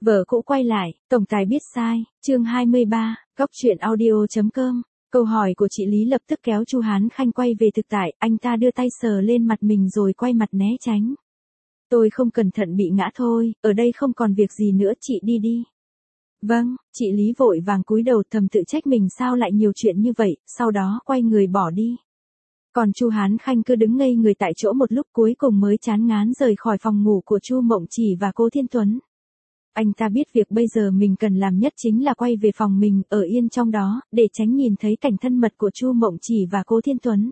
Vợ cũ quay lại, tổng tài biết sai, chương 23, góc truyện audio.com. Câu hỏi của chị Lý lập tức kéo Chu Hán Khanh quay về thực tại, anh ta đưa tay sờ lên mặt mình rồi quay mặt né tránh. Tôi không cẩn thận bị ngã thôi, ở đây không còn việc gì nữa, chị đi đi. Vâng, chị Lý vội vàng cúi đầu thầm tự trách mình sao lại nhiều chuyện như vậy, sau đó quay người bỏ đi. Còn Chu Hán Khanh cứ đứng ngây người tại chỗ một lúc cuối cùng mới chán ngán rời khỏi phòng ngủ của Chu Mộng Chỉ và Cố Thiên Tuấn. Anh ta biết việc bây giờ mình cần làm nhất chính là quay về phòng mình, ở yên trong đó, để tránh nhìn thấy cảnh thân mật của Chu Mộng Chỉ và Cố Thiên Tuấn.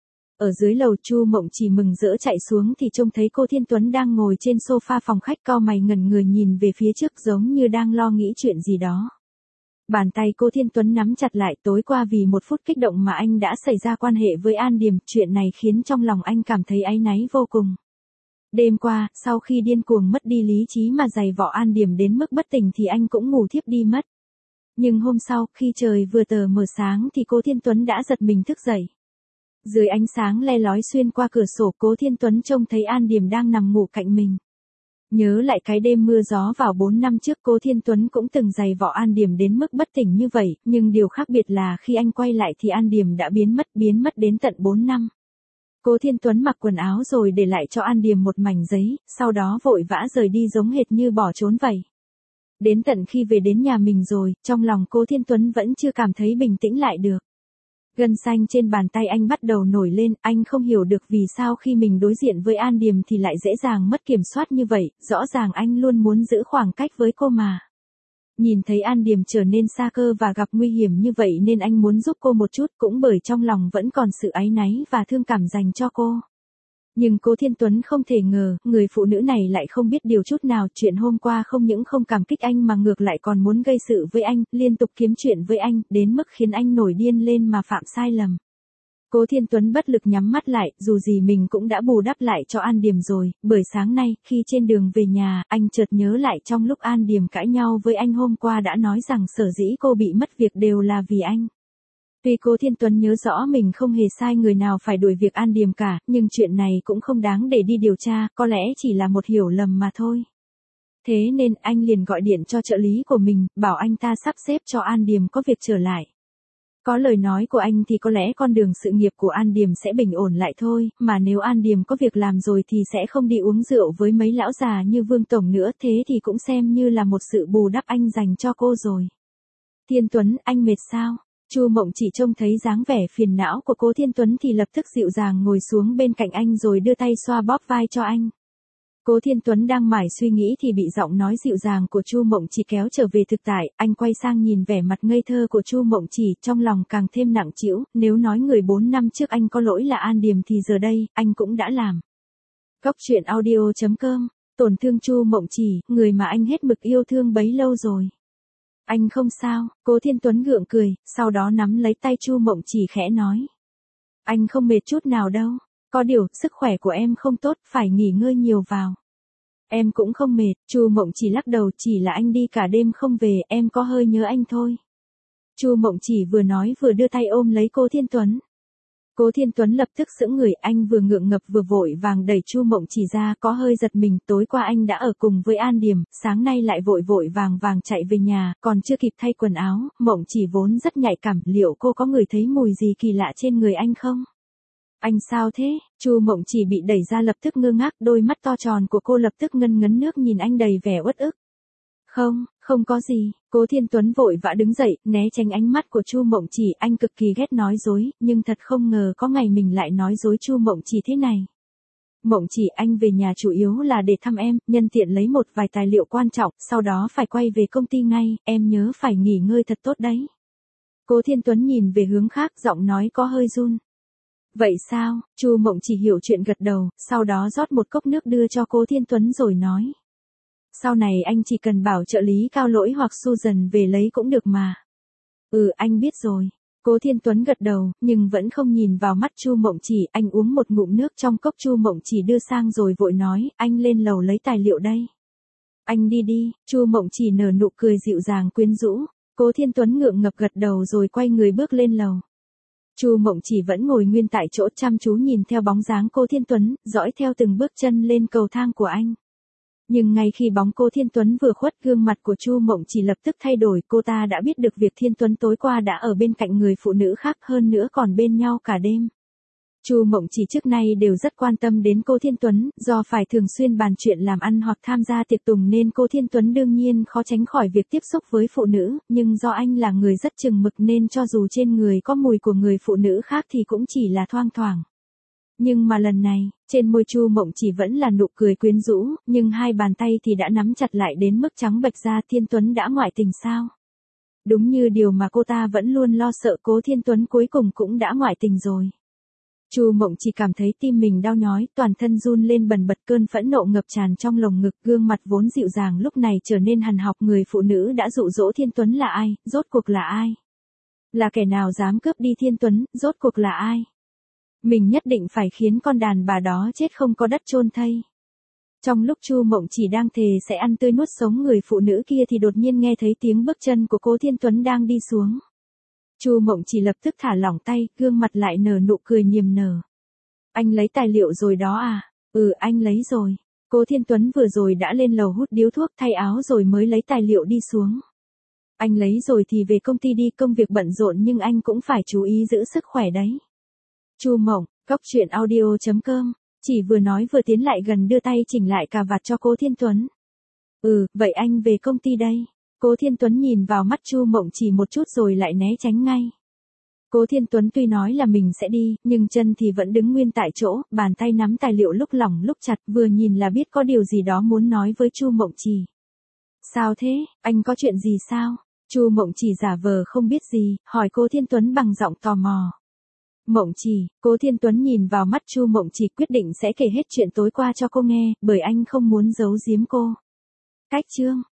Ở dưới lầu Chu Mộng Chỉ mừng rỡ chạy xuống thì trông thấy Cố Thiên Tuấn đang ngồi trên sofa phòng khách cau mày ngẩn người nhìn về phía trước giống như đang lo nghĩ chuyện gì đó. Bàn tay Cố Thiên Tuấn nắm chặt lại, tối qua vì một phút kích động mà anh đã xảy ra quan hệ với An Điềm, chuyện này khiến trong lòng anh cảm thấy áy náy vô cùng. Đêm qua, sau khi điên cuồng mất đi lý trí mà giày vò An Điềm đến mức bất tỉnh thì anh cũng ngủ thiếp đi mất. Nhưng hôm sau, khi trời vừa tờ mờ sáng thì Cố Thiên Tuấn đã giật mình thức dậy. Dưới ánh sáng le lói xuyên qua cửa sổ, Cố Thiên Tuấn trông thấy An Điềm đang nằm ngủ cạnh mình. Nhớ lại cái đêm mưa gió vào 4 năm trước, Cố Thiên Tuấn cũng từng giày vò An Điềm đến mức bất tỉnh như vậy, nhưng điều khác biệt là khi anh quay lại thì An Điềm đã biến mất đến tận 4 năm. Cố Thiên Tuấn mặc quần áo rồi để lại cho An Điềm một mảnh giấy, sau đó vội vã rời đi giống hệt như bỏ trốn vậy. Đến tận khi về đến nhà mình rồi, trong lòng Cố Thiên Tuấn vẫn chưa cảm thấy bình tĩnh lại được. Gân xanh trên bàn tay anh bắt đầu nổi lên, anh không hiểu được vì sao khi mình đối diện với An Điềm thì lại dễ dàng mất kiểm soát như vậy, rõ ràng anh luôn muốn giữ khoảng cách với cô mà. Nhìn thấy An Điềm trở nên xa cơ và gặp nguy hiểm như vậy nên anh muốn giúp cô một chút, cũng bởi trong lòng vẫn còn sự áy náy và thương cảm dành cho cô. Nhưng Cố Thiên Tuấn không thể ngờ, người phụ nữ này lại không biết điều chút nào, chuyện hôm qua không những không cảm kích anh mà ngược lại còn muốn gây sự với anh, liên tục kiếm chuyện với anh, đến mức khiến anh nổi điên lên mà phạm sai lầm. Cố Thiên Tuấn bất lực nhắm mắt lại, dù gì mình cũng đã bù đắp lại cho An Điềm rồi, bởi sáng nay, khi trên đường về nhà, anh chợt nhớ lại trong lúc An Điềm cãi nhau với anh hôm qua đã nói rằng sở dĩ cô bị mất việc đều là vì anh. Tuy Cố Thiên Tuấn nhớ rõ mình không hề sai người nào phải đuổi việc An Điềm cả, nhưng chuyện này cũng không đáng để đi điều tra, có lẽ chỉ là một hiểu lầm mà thôi. Thế nên anh liền gọi điện cho trợ lý của mình, bảo anh ta sắp xếp cho An Điềm có việc trở lại. Có lời nói của anh thì có lẽ con đường sự nghiệp của An Điềm sẽ bình ổn lại thôi, mà nếu An Điềm có việc làm rồi thì sẽ không đi uống rượu với mấy lão già như Vương Tổng nữa, thế thì cũng xem như là một sự bù đắp anh dành cho cô rồi. Thiên Tuấn, anh mệt sao? Chu Mộng Chỉ trông thấy dáng vẻ phiền não của Cố Thiên Tuấn thì lập tức dịu dàng ngồi xuống bên cạnh anh rồi đưa tay xoa bóp vai cho anh. Cố Thiên Tuấn đang mải suy nghĩ thì bị giọng nói dịu dàng của Chu Mộng Chỉ kéo trở về thực tại, anh quay sang nhìn vẻ mặt ngây thơ của Chu Mộng Chỉ, trong lòng càng thêm nặng trĩu, nếu nói người 4 năm trước anh có lỗi là An Điềm thì giờ đây, anh cũng đã làm. Góc truyện audio.com, tổn thương Chu Mộng Chỉ, người mà anh hết mực yêu thương bấy lâu rồi. Anh không sao, Cố Thiên Tuấn gượng cười, sau đó nắm lấy tay Chu Mộng Chỉ khẽ nói. Anh không mệt chút nào đâu, có điều, sức khỏe của em không tốt, phải nghỉ ngơi nhiều vào. Em cũng không mệt, Chu Mộng Chỉ lắc đầu, chỉ là anh đi cả đêm không về, em có hơi nhớ anh thôi. Chu Mộng Chỉ vừa nói vừa đưa tay ôm lấy Cố Thiên Tuấn. Cố Thiên Tuấn lập tức sững người, anh vừa ngượng ngập vừa vội vàng đẩy Chu Mộng Chỉ ra, có hơi giật mình, tối qua anh đã ở cùng với An Điềm, sáng nay lại vội vàng chạy về nhà, còn chưa kịp thay quần áo, Mộng Chỉ vốn rất nhạy cảm, liệu cô có ngửi thấy mùi gì kỳ lạ trên người anh không? Anh sao thế? Chu Mộng Chỉ bị đẩy ra lập tức ngơ ngác, đôi mắt to tròn của cô lập tức ngấn ngấn nước nhìn anh đầy vẻ uất ức. Không có gì, Cố Thiên Tuấn vội vã đứng dậy, né tránh ánh mắt của Chu Mộng Chỉ, anh cực kỳ ghét nói dối, nhưng thật không ngờ có ngày mình lại nói dối Chu Mộng Chỉ thế này. Mộng Chỉ, anh về nhà chủ yếu là để thăm em, nhân tiện lấy một vài tài liệu quan trọng, sau đó phải quay về công ty ngay, em nhớ phải nghỉ ngơi thật tốt đấy. Cố Thiên Tuấn nhìn về hướng khác, giọng nói có hơi run. Vậy sao? Chu Mộng Chỉ hiểu chuyện gật đầu, sau đó rót một cốc nước đưa cho Cố Thiên Tuấn rồi nói. Sau này anh chỉ cần bảo trợ lý Cao Lỗi hoặc Susan về lấy cũng được mà. Anh biết rồi. Cố Thiên Tuấn gật đầu, nhưng vẫn không nhìn vào mắt Chu Mộng Chỉ, anh uống một ngụm nước trong cốc Chu Mộng Chỉ đưa sang rồi vội nói, anh lên lầu lấy tài liệu đây. Anh đi đi, Chu Mộng Chỉ nở nụ cười dịu dàng quyến rũ, Cố Thiên Tuấn ngượng ngập gật đầu rồi quay người bước lên lầu. Chu Mộng Chỉ vẫn ngồi nguyên tại chỗ chăm chú nhìn theo bóng dáng Cố Thiên Tuấn, dõi theo từng bước chân lên cầu thang của anh. Nhưng ngay khi bóng Cố Thiên Tuấn vừa khuất, gương mặt của Chu Mộng Chỉ lập tức thay đổi, cô ta đã biết được việc Thiên Tuấn tối qua đã ở bên cạnh người phụ nữ khác, hơn nữa còn bên nhau cả đêm. Chu Mộng Chỉ trước nay đều rất quan tâm đến Cố Thiên Tuấn, do phải thường xuyên bàn chuyện làm ăn hoặc tham gia tiệc tùng nên Cố Thiên Tuấn đương nhiên khó tránh khỏi việc tiếp xúc với phụ nữ, nhưng do anh là người rất chừng mực nên cho dù trên người có mùi của người phụ nữ khác thì cũng chỉ là thoang thoảng. Nhưng mà lần này, trên môi Chu Mộng Chỉ vẫn là nụ cười quyến rũ, nhưng hai bàn tay thì đã nắm chặt lại đến mức trắng bệch ra. Thiên Tuấn đã ngoại tình sao? Đúng như điều mà cô ta vẫn luôn lo sợ, Cố Thiên Tuấn cuối cùng cũng đã ngoại tình rồi. Chu Mộng Chỉ cảm thấy tim mình đau nhói, toàn thân run lên bần bật, cơn phẫn nộ ngập tràn trong lồng ngực, gương mặt vốn dịu dàng lúc này trở nên hằn học. Người phụ nữ đã dụ dỗ Thiên Tuấn là ai, rốt cuộc là ai? Là kẻ nào dám cướp đi Thiên Tuấn, rốt cuộc là ai? Mình nhất định phải khiến con đàn bà đó chết không có đất chôn thây. Trong lúc Chu Mộng Chỉ đang thề sẽ ăn tươi nuốt sống người phụ nữ kia thì đột nhiên nghe thấy tiếng bước chân của Cố Thiên Tuấn đang đi xuống. Chu Mộng Chỉ lập tức thả lỏng tay, gương mặt lại nở nụ cười niềm nở. Anh lấy tài liệu rồi đó à? Ừ, anh lấy rồi. Cố Thiên Tuấn vừa rồi đã lên lầu hút điếu thuốc, thay áo rồi mới lấy tài liệu đi xuống. Anh lấy rồi thì về công ty đi, công việc bận rộn nhưng anh cũng phải chú ý giữ sức khỏe đấy. Chu Mộng, coctruyện.audio.com, chỉ vừa nói vừa tiến lại gần đưa tay chỉnh lại cà vạt cho Cố Thiên Tuấn. Ừ, vậy anh về công ty đây. Cố Thiên Tuấn nhìn vào mắt Chu Mộng Chỉ một chút rồi lại né tránh ngay. Cố Thiên Tuấn tuy nói là mình sẽ đi, nhưng chân thì vẫn đứng nguyên tại chỗ, bàn tay nắm tài liệu lúc lỏng lúc chặt, vừa nhìn là biết có điều gì đó muốn nói với Chu Mộng Chỉ. Sao thế, anh có chuyện gì sao? Chu Mộng Chỉ giả vờ không biết gì, hỏi Cố Thiên Tuấn bằng giọng tò mò. Mộng Chỉ, Cố Thiên Tuấn nhìn vào mắt Chu Mộng Chỉ, quyết định sẽ kể hết chuyện tối qua cho cô nghe, bởi anh không muốn giấu giếm cô. Cách chương